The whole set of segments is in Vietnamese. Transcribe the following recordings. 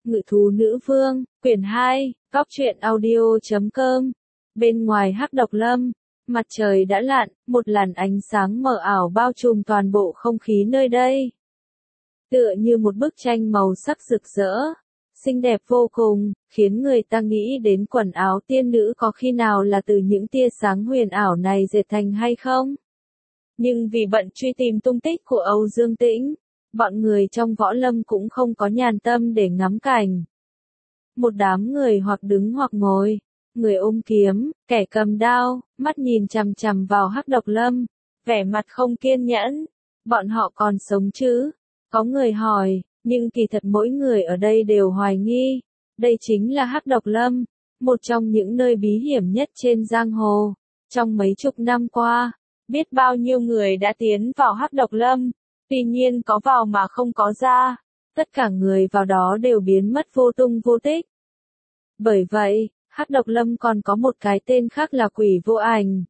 Ngự thú nữ vương, quyển 2, góc truyện audio.com. Bên ngoài Hắc Độc Lâm, mặt trời đã lặn, một làn ánh sáng mờ ảo bao trùm toàn bộ không khí nơi đây. Tựa như một bức tranh màu sắc rực rỡ, xinh đẹp vô cùng, khiến người ta nghĩ đến quần áo tiên nữ có khi nào là từ những tia sáng huyền ảo này dệt thành hay không? Nhưng vì bận truy tìm tung tích của Âu Dương Tĩnh, bọn người trong võ lâm cũng không có nhàn tâm để ngắm cảnh. Một đám người hoặc đứng hoặc ngồi, người ôm kiếm, kẻ cầm đao, mắt nhìn chằm chằm vào Hắc Độc Lâm, vẻ mặt không kiên nhẫn. Bọn họ còn sống chứ? Có người hỏi, nhưng kỳ thật mỗi người ở đây đều hoài nghi. Đây chính là Hắc Độc Lâm, một trong những nơi bí hiểm nhất trên giang hồ. Trong mấy chục năm qua, biết bao nhiêu người đã tiến vào Hắc Độc Lâm, tuy nhiên có vào mà không có ra. Tất cả người vào đó đều biến mất vô tung vô tích. Bởi vậy, Hắc Độc Lâm còn có một cái tên khác là Quỷ Vô Ảnh.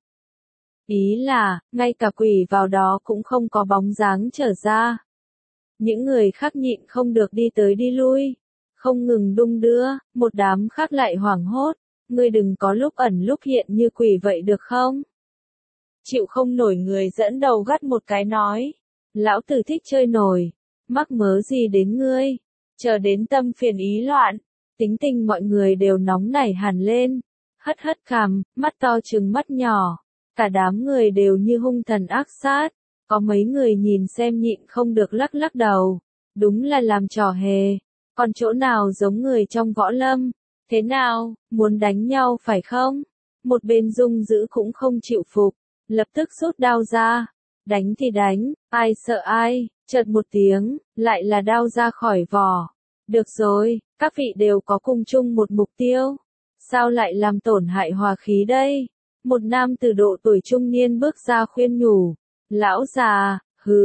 Ý là, ngay cả quỷ vào đó cũng không có bóng dáng trở ra. Những người khác nhịn không được đi tới đi lui, không ngừng đung đưa, một đám khác lại hoảng hốt. Ngươi đừng có lúc ẩn lúc hiện như quỷ vậy được không? Chịu không nổi người dẫn đầu gắt một cái nói. Lão tử thích chơi nổi, mắc mớ gì đến ngươi? Chờ đến tâm phiền ý loạn, tính tình mọi người đều nóng nảy hẳn lên, hất hất cằm, mắt to trừng mắt nhỏ, cả đám người đều như hung thần ác sát. Có mấy người nhìn xem nhịn không được lắc lắc đầu, đúng là làm trò hề, còn chỗ nào giống người trong võ lâm? Thế nào, muốn đánh nhau phải không? Một bên Dung Dữ cũng không chịu phục, lập tức rút đao ra. Đánh thì đánh, ai sợ ai, chợt một tiếng, lại là đao ra khỏi vỏ. Được rồi, các vị đều có cùng chung một mục tiêu. Sao lại làm tổn hại hòa khí đây? Một nam từ độ tuổi trung niên bước ra khuyên nhủ. Lão già,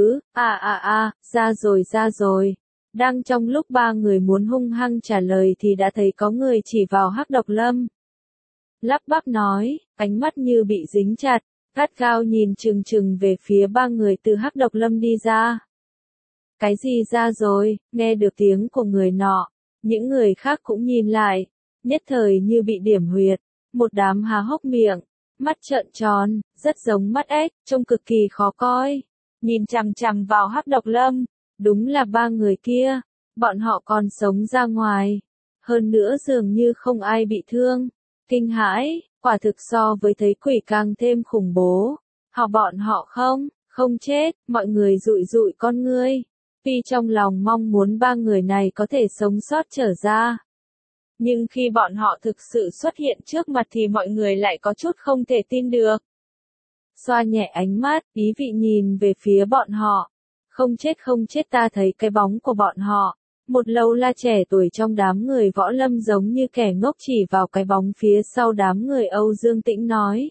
ra rồi. Đang trong lúc ba người muốn hung hăng trả lời thì đã thấy có người chỉ vào Hắc Độc Lâm. Lắp bắp nói, ánh mắt như bị dính chặt, gắt gao nhìn chừng chừng về phía ba người từ Hắc Độc Lâm đi ra. Cái gì ra rồi? Nghe được tiếng của người nọ, những người khác cũng nhìn lại, nhất thời như bị điểm huyệt, một đám há hốc miệng, mắt trợn tròn, rất giống mắt ếch, trông cực kỳ khó coi. Nhìn chằm chằm vào Hắc Độc Lâm, đúng là ba người kia, bọn họ còn sống ra ngoài. Hơn nữa dường như không ai bị thương. Kinh hãi, quả thực so với thấy quỷ càng thêm khủng bố. Bọn họ không chết, mọi người dụi dụi con ngươi. Tuy trong lòng mong muốn ba người này có thể sống sót trở ra, nhưng khi bọn họ thực sự xuất hiện trước mặt thì mọi người lại có chút không thể tin được. Xoa nhẹ ánh mắt, ý vị nhìn về phía bọn họ. Không chết, ta thấy cái bóng của bọn họ. Một lâu la trẻ tuổi trong đám người võ lâm giống như kẻ ngốc chỉ vào cái bóng phía sau đám người Âu Dương Tĩnh nói.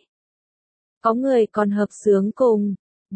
Có người còn hợp xướng cùng.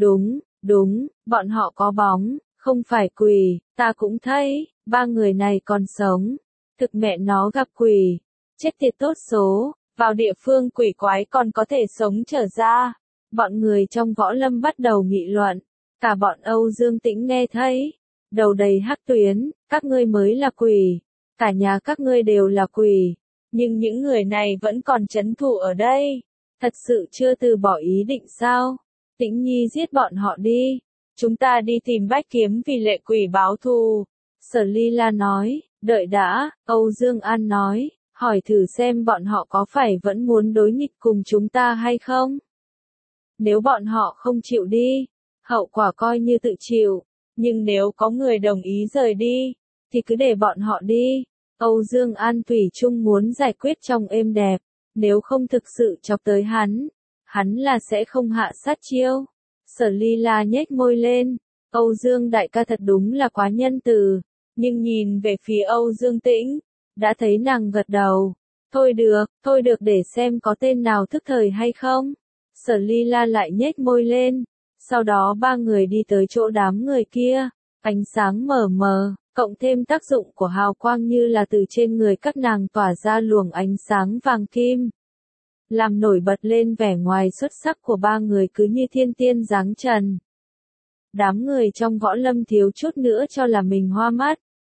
Đúng, bọn họ có bóng, không phải quỷ, ta cũng thấy, ba người này còn sống. Thực mẹ nó gặp quỷ, chết tiệt tốt số, vào địa phương quỷ quái còn có thể sống trở ra. Bọn người trong võ lâm bắt đầu nghị luận, cả bọn Âu Dương Tĩnh nghe thấy, đầu đầy hắc tuyến, các ngươi mới là quỷ, cả nhà các ngươi đều là quỷ, nhưng những người này vẫn còn trấn thủ ở đây, thật sự chưa từ bỏ ý định sao? Tĩnh Nhi giết bọn họ đi, chúng ta đi tìm Bách Kiếm vì lệ quỷ báo thù. Sở Ly La nói, đợi đã, Âu Dương An nói, hỏi thử xem bọn họ có phải vẫn muốn đối nghịch cùng chúng ta hay không? Nếu bọn họ không chịu đi, hậu quả coi như tự chịu, nhưng nếu có người đồng ý rời đi, thì cứ để bọn họ đi. Âu Dương An thủy chung muốn giải quyết trong êm đẹp, nếu không thực sự chọc tới hắn là sẽ không hạ sát chiêu. Sở Ly La nhếch môi lên, Âu Dương đại ca thật đúng là quá nhân từ, nhưng nhìn về phía Âu Dương Tĩnh, đã thấy nàng gật đầu. Thôi được để xem có tên nào thức thời hay không. Sở Ly La lại nhếch môi lên, sau đó ba người đi tới chỗ đám người kia, ánh sáng mờ mờ, cộng thêm tác dụng của hào quang như là từ trên người các nàng tỏa ra luồng ánh sáng vàng kim, làm nổi bật lên vẻ ngoài xuất sắc của ba người cứ như thiên tiên giáng trần. Đám người trong võ lâm thiếu chút nữa cho là mình hoa mắt.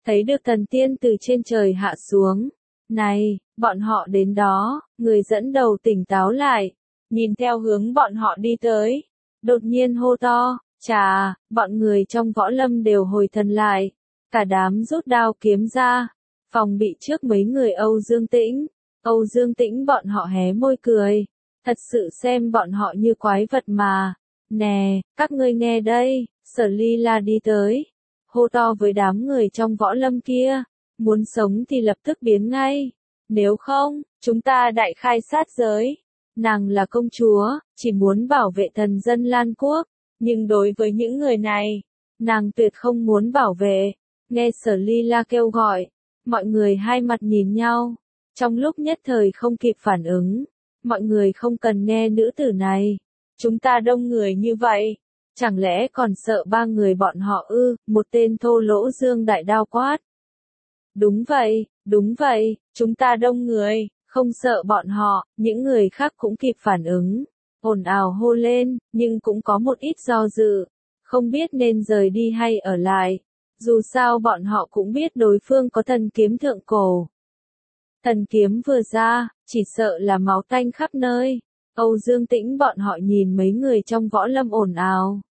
thấy được thần tiên từ trên trời hạ xuống. Này, bọn họ đến đó, người dẫn đầu tỉnh táo lại, nhìn theo hướng bọn họ đi tới, đột nhiên hô to, chà, bọn người trong võ lâm đều hồi thần lại, cả đám rút đao kiếm ra, phòng bị trước mấy người Âu Dương Tĩnh. Âu Dương Tĩnh bọn họ hé môi cười, thật sự xem bọn họ như quái vật mà. Nè, các ngươi nghe đây, Sở Ly La đi tới, hô to với đám người trong võ lâm kia, muốn sống thì lập tức biến ngay, nếu không, chúng ta đại khai sát giới. Nàng là công chúa, chỉ muốn bảo vệ thần dân Lan Quốc, nhưng đối với những người này, nàng tuyệt không muốn bảo vệ. Nghe Sở Ly La kêu gọi, mọi người hai mặt nhìn nhau, trong lúc nhất thời không kịp phản ứng. Mọi người không cần nghe nữ tử này, chúng ta đông người như vậy, chẳng lẽ còn sợ ba người bọn họ ư? Một tên thô lỗ dương đại đao quát. Đúng vậy, chúng ta đông người, không sợ bọn họ. Những người khác cũng kịp phản ứng, ồn ào hô lên, nhưng cũng có một ít do dự, không biết nên rời đi hay ở lại. Dù sao bọn họ cũng biết đối phương có thần kiếm thượng cổ. Thần kiếm vừa ra, chỉ sợ là máu tanh khắp nơi. Âu Dương Tĩnh bọn họ nhìn mấy người trong võ lâm ồn ào,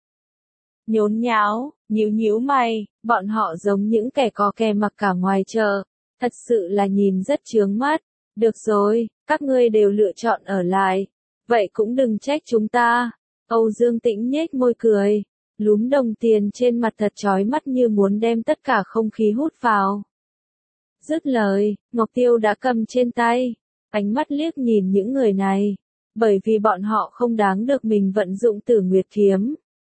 nhốn nháo, nhíu mày, bọn họ giống những kẻ có kè mặc cả ngoài chợ, thật sự là nhìn rất chướng mắt. Được rồi, các ngươi đều lựa chọn ở lại, vậy cũng đừng trách chúng ta. Âu Dương Tĩnh nhếch môi cười, lúm đồng tiền trên mặt thật chói mắt như muốn đem tất cả không khí hút vào. Dứt lời, Ngọc Tiêu đã cầm trên tay, ánh mắt liếc nhìn những người này, bởi vì bọn họ không đáng được mình vận dụng Tử Nguyệt kiếm.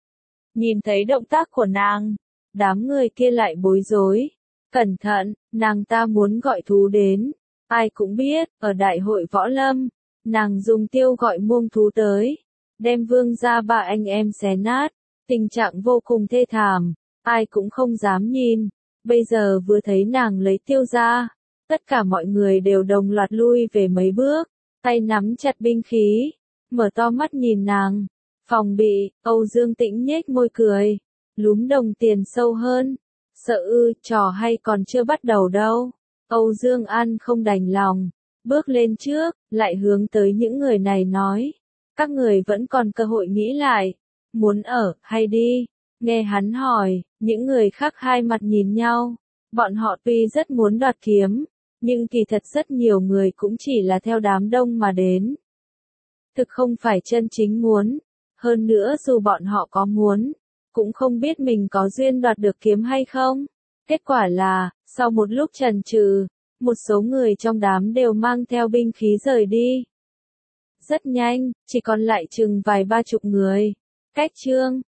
Nhìn thấy động tác của nàng, đám người kia lại bối rối. Cẩn thận, nàng ta muốn gọi thú đến. Ai cũng biết, ở đại hội võ lâm, nàng dùng tiêu gọi muông thú tới, đem Vương gia ba anh em xé nát, tình trạng vô cùng thê thảm, ai cũng không dám nhìn. Bây giờ vừa thấy nàng lấy tiêu ra, tất cả mọi người đều đồng loạt lui về mấy bước, tay nắm chặt binh khí, mở to mắt nhìn nàng. Phòng bị, Âu Dương Tĩnh nhếch môi cười, lúm đồng tiền sâu hơn. Sợ ư, trò hay còn chưa bắt đầu đâu. Âu Dương An không đành lòng, bước lên trước, lại hướng tới những người này nói. Các người vẫn còn cơ hội nghĩ lại, muốn ở, hay đi. Nghe hắn hỏi, những người khác hai mặt nhìn nhau. Bọn họ tuy rất muốn đoạt kiếm, nhưng kỳ thật rất nhiều người cũng chỉ là theo đám đông mà đến. Thực không phải chân chính muốn. Hơn nữa dù bọn họ có muốn, cũng không biết mình có duyên đoạt được kiếm hay không. Kết quả là, sau một lúc chần chừ, một số người trong đám đều mang theo binh khí rời đi. Rất nhanh, chỉ còn lại chừng vài ba chục người. Cách chương